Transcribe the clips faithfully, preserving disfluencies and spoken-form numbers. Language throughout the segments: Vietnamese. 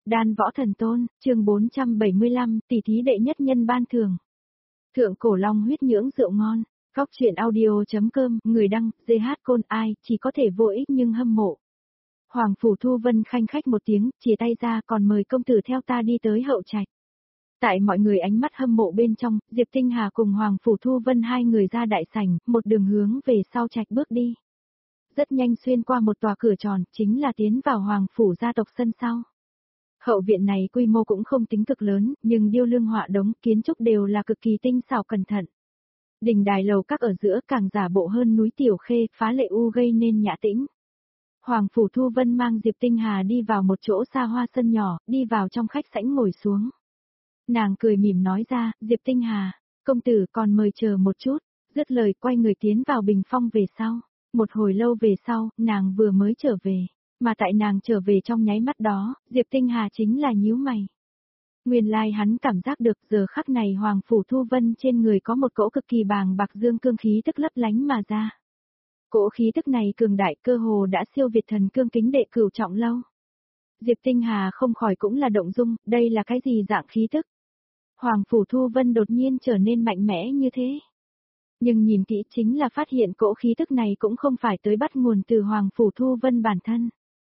Đan võ thần tôn, chương bốn trăm bảy mươi lăm, tỷ thí đệ nhất nhân ban thưởng. Thượng cổ long huyết nhưỡng rượu ngon. Góc truyện audio.com, người đăng, giê hát Côn ai, chỉ có thể vô ích nhưng hâm mộ. Hoàng Phủ Thu Vân khanh khách một tiếng, chia tay ra còn mời công tử theo ta đi tới hậu trạch. Tại mọi người ánh mắt hâm mộ bên trong, Diệp Tinh Hà cùng Hoàng Phủ Thu Vân hai người ra đại sảnh, một đường hướng về sau trạch bước đi. Rất nhanh xuyên qua một tòa cửa tròn, chính là tiến vào Hoàng Phủ gia tộc sân sau. Hậu viện này quy mô cũng không tính cực lớn, nhưng điêu lương họa đống kiến trúc đều là cực kỳ tinh xảo cẩn thận. Đình đài lầu các ở giữa càng giả bộ hơn núi Tiểu Khê, phá lệ u gây nên nhã tĩnh. Hoàng Phủ Thu Vân mang Diệp Tinh Hà đi vào một chỗ xa hoa sân nhỏ, đi vào trong khách sảnh ngồi xuống. Nàng cười mỉm nói ra, Diệp Tinh Hà, công tử còn mời chờ một chút, dứt lời quay người tiến vào bình phong về sau. Một hồi lâu về sau, nàng vừa mới trở về, mà tại nàng trở về trong nháy mắt đó, Diệp Tinh Hà chính là nhíu mày. Nguyên lai hắn cảm giác được giờ khắc này Hoàng Phủ Thu Vân trên người có một cỗ cực kỳ bàng bạc dương cương khí tức lấp lánh mà ra. Cỗ khí tức này cường đại cơ hồ đã siêu việt thần cương kính đệ cửu trọng lâu. Diệp Tinh Hà không khỏi cũng là động dung, đây là cái gì dạng khí tức? Hoàng Phủ Thu Vân đột nhiên trở nên mạnh mẽ như thế. Nhưng nhìn kỹ chính là phát hiện cỗ khí tức này cũng không phải tới bắt nguồn từ Hoàng Phủ Thu Vân bản thân.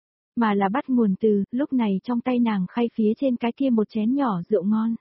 Mà là bắt nguồn từ, lúc này trong tay nàng khay phía trên cái kia một chén nhỏ rượu ngon.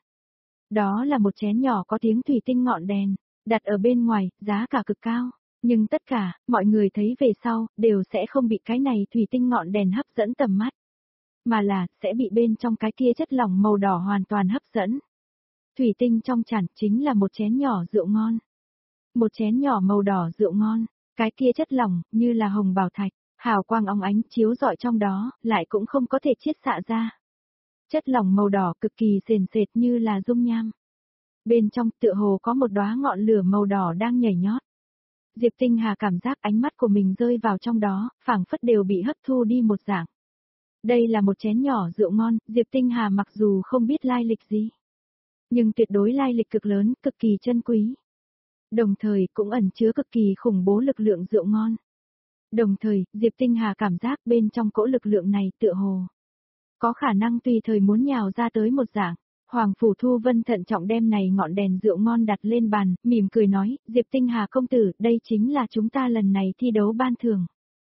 Đó là một chén nhỏ có tiếng thủy tinh ngọn đèn, đặt ở bên ngoài, giá cả cực cao. Nhưng tất cả, mọi người thấy về sau, đều sẽ không bị cái này thủy tinh ngọn đèn hấp dẫn tầm mắt. Mà là, sẽ bị bên trong cái kia chất lỏng màu đỏ hoàn toàn hấp dẫn. Thủy tinh trong chản chính là một chén nhỏ rượu ngon. Một chén nhỏ màu đỏ rượu ngon, cái kia chất lỏng, như là hồng bảo thạch, hào quang óng ánh chiếu rọi trong đó, lại cũng không có thể chiết xạ ra. Chất lỏng màu đỏ cực kỳ sền sệt như là dung nham. Bên trong tựa hồ có một đóa ngọn lửa màu đỏ đang nhảy nhót. Diệp Tinh Hà cảm giác ánh mắt của mình rơi vào trong đó, phảng phất đều bị hấp thu đi một dạng. Đây là một chén nhỏ rượu ngon, Diệp Tinh Hà mặc dù không biết lai lịch gì, nhưng tuyệt đối lai lịch cực lớn, cực kỳ chân quý. Đồng thời cũng ẩn chứa cực kỳ khủng bố lực lượng rượu ngon. Đồng thời, Diệp Tinh Hà cảm giác bên trong cỗ lực lượng này tựa hồ có khả năng tùy thời muốn nhào ra tới một dạng. Hoàng Phủ Thu Vân thận trọng đem này ngọn đèn rượu ngon đặt lên bàn, mỉm cười nói, Diệp Tinh Hà công tử, đây chính là chúng ta lần này thi đấu ban thưởng.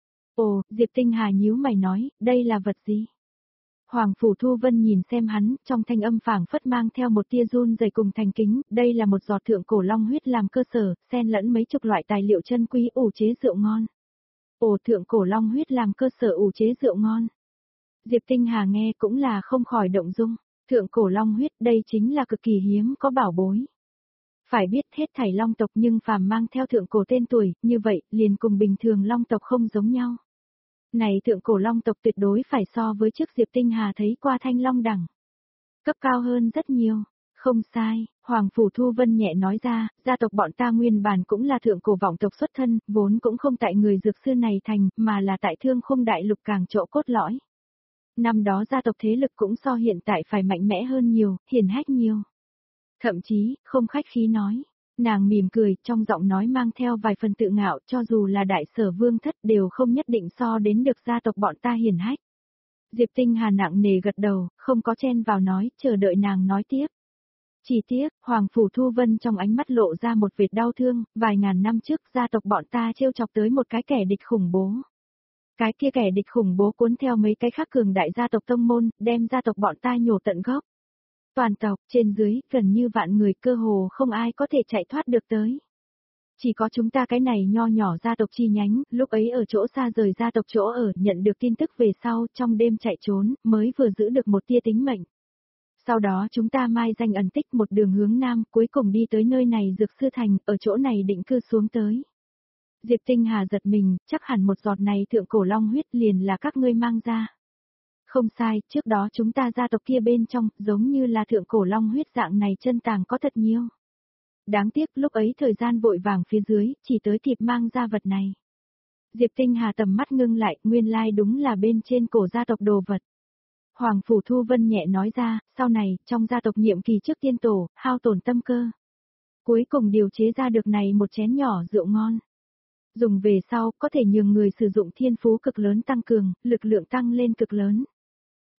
Ồ, Diệp Tinh Hà nhíu mày nói, đây là vật gì? Hoàng Phủ Thu Vân nhìn xem hắn, trong thanh âm phảng phất mang theo một tia run rẩy cùng thành kính, đây là một giọt thượng cổ long huyết làm cơ sở, xen lẫn mấy chục loại tài liệu chân quý ủ chế rượu ngon. Ồ, thượng cổ long huyết làm cơ sở ủ chế rượu ngon. Diệp Tinh Hà nghe cũng là không khỏi động dung, thượng cổ long huyết đây chính là cực kỳ hiếm có bảo bối. Phải biết hết thảy long tộc nhưng phàm mang theo thượng cổ tên tuổi, như vậy liền cùng bình thường long tộc không giống nhau. Này thượng cổ long tộc tuyệt đối phải so với trước Diệp Tinh Hà thấy qua thanh long đẳng. Cấp cao hơn rất nhiều. Không sai, Hoàng Phủ Thu Vân nhẹ nói ra, gia tộc bọn ta nguyên bản cũng là thượng cổ vọng tộc xuất thân, vốn cũng không tại người dược sư này thành, mà là tại thương khung đại lục càng chỗ cốt lõi. Năm đó gia tộc thế lực cũng so hiện tại phải mạnh mẽ hơn nhiều, hiển hách nhiều. Thậm chí, không khách khí nói. Nàng mỉm cười, trong giọng nói mang theo vài phần tự ngạo, cho dù là đại sở vương thất đều không nhất định so đến được gia tộc bọn ta hiển hách. Diệp Tinh Hà nặng nề gật đầu, không có chen vào nói, chờ đợi nàng nói tiếp. Chỉ tiếc, Hoàng Phủ Thu Vân trong ánh mắt lộ ra một vệt đau thương, vài ngàn năm trước gia tộc bọn ta trêu chọc tới một cái kẻ địch khủng bố. Cái kia kẻ địch khủng bố cuốn theo mấy cái khác cường đại gia tộc tông môn, đem gia tộc bọn ta nhổ tận gốc. Toàn tộc, trên dưới, gần như vạn người cơ hồ không ai có thể chạy thoát được tới. Chỉ có chúng ta cái này nho nhỏ gia tộc chi nhánh, lúc ấy ở chỗ xa rời gia tộc chỗ ở, nhận được tin tức về sau, trong đêm chạy trốn, mới vừa giữ được một tia tính mệnh. Sau đó chúng ta mai danh ẩn tích một đường hướng nam, cuối cùng đi tới nơi này dược sư thành, ở chỗ này định cư xuống tới. Diệp Tinh Hà giật mình, chắc hẳn một giọt này thượng cổ long huyết liền là các ngươi mang ra. Không sai, trước đó chúng ta gia tộc kia bên trong, giống như là thượng cổ long huyết dạng này chân tàng có thật nhiều. Đáng tiếc lúc ấy thời gian vội vàng phía dưới, chỉ tới kịp mang ra vật này. Diệp Tinh Hà tầm mắt ngưng lại, nguyên lai đúng là bên trên cổ gia tộc đồ vật. Hoàng Phủ Thu Vân nhẹ nói ra, sau này, trong gia tộc nhiệm kỳ trước tiên tổ, hao tổn tâm cơ. Cuối cùng điều chế ra được này một chén nhỏ rượu ngon. Dùng về sau, có thể nhường người sử dụng thiên phú cực lớn tăng cường, lực lượng tăng lên cực lớn.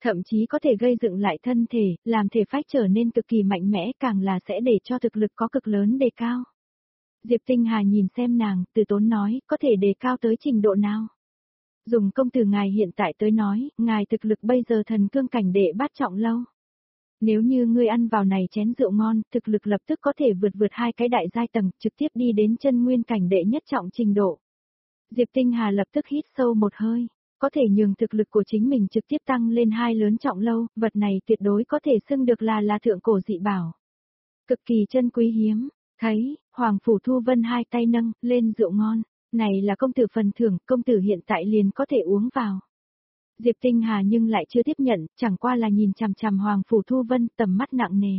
thậm chí có thể gây dựng lại thân thể, làm thể phách trở nên cực kỳ mạnh mẽ, càng là sẽ để cho thực lực có cực lớn đề cao. Diệp Tinh Hà nhìn xem nàng, từ tốn nói, có thể đề cao tới trình độ nào? Dùng công tử ngài hiện tại tới nói, ngài thực lực bây giờ thần cương cảnh đệ bát trọng lâu. Nếu như ngươi ăn vào này chén rượu ngon, thực lực lập tức có thể vượt vượt hai cái đại giai tầng, trực tiếp đi đến chân nguyên cảnh đệ nhất trọng trình độ. Diệp Tinh Hà lập tức hít sâu một hơi, có thể nhường thực lực của chính mình trực tiếp tăng lên hai lớn trọng lâu, vật này tuyệt đối có thể xưng được là là thượng cổ dị bảo. Cực kỳ chân quý hiếm, thấy, Hoàng Phủ Thu Vân hai tay nâng, lên rượu ngon, này là công tử phần thưởng, công tử hiện tại liền có thể uống vào. Diệp Tinh Hà nhưng lại chưa tiếp nhận, chẳng qua là nhìn chằm chằm Hoàng Phủ Thu Vân tầm mắt nặng nề.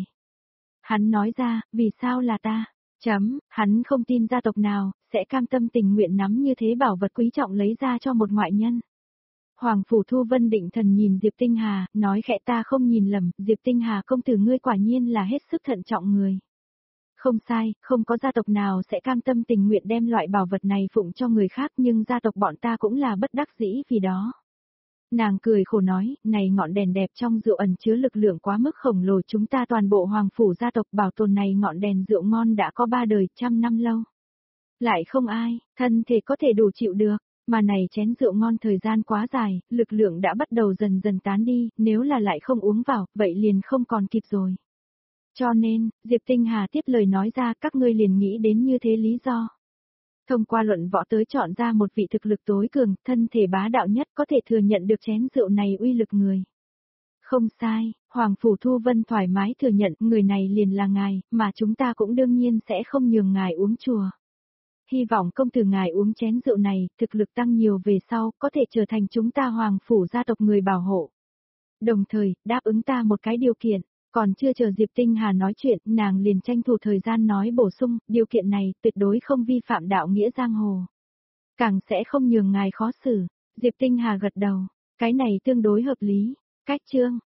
Hắn nói ra, vì sao là ta? Chấm, hắn không tin gia tộc nào, sẽ cam tâm tình nguyện nắm như thế bảo vật quý trọng lấy ra cho một ngoại nhân. Hoàng Phủ Thu Vân định thần nhìn Diệp Tinh Hà, nói khẽ ta không nhìn lầm, Diệp Tinh Hà công tử ngươi quả nhiên là hết sức thận trọng người. Không sai, không có gia tộc nào sẽ cam tâm tình nguyện đem loại bảo vật này phụng cho người khác nhưng gia tộc bọn ta cũng là bất đắc dĩ vì đó. Nàng cười khổ nói, này ngọn đèn đẹp trong rượu ẩn chứa lực lượng quá mức khổng lồ chúng ta toàn bộ hoàng phủ gia tộc bảo tồn này ngọn đèn rượu ngon đã có ba đời trăm năm lâu. Lại không ai, thân thể có thể đủ chịu được, mà này chén rượu ngon thời gian quá dài, lực lượng đã bắt đầu dần dần tán đi, nếu là lại không uống vào, vậy liền không còn kịp rồi. Cho nên, Diệp Tinh Hà tiếp lời nói ra các ngươi liền nghĩ đến như thế lý do. Thông qua luận võ tới chọn ra một vị thực lực tối cường, thân thể bá đạo nhất có thể thừa nhận được chén rượu này uy lực người. Không sai, Hoàng Phủ Thu Vân thoải mái thừa nhận người này liền là ngài, mà chúng ta cũng đương nhiên sẽ không nhường ngài uống chùa. Hy vọng công tử ngài uống chén rượu này, thực lực tăng nhiều về sau, có thể trở thành chúng ta Hoàng Phủ gia tộc người bảo hộ. Đồng thời, đáp ứng ta một cái điều kiện. Còn chưa chờ Diệp Tinh Hà nói chuyện, nàng liền tranh thủ thời gian nói bổ sung, điều kiện này tuyệt đối không vi phạm đạo nghĩa giang hồ. Càng sẽ không nhường ngài khó xử. Diệp Tinh Hà gật đầu, cái này tương đối hợp lý. Cách chương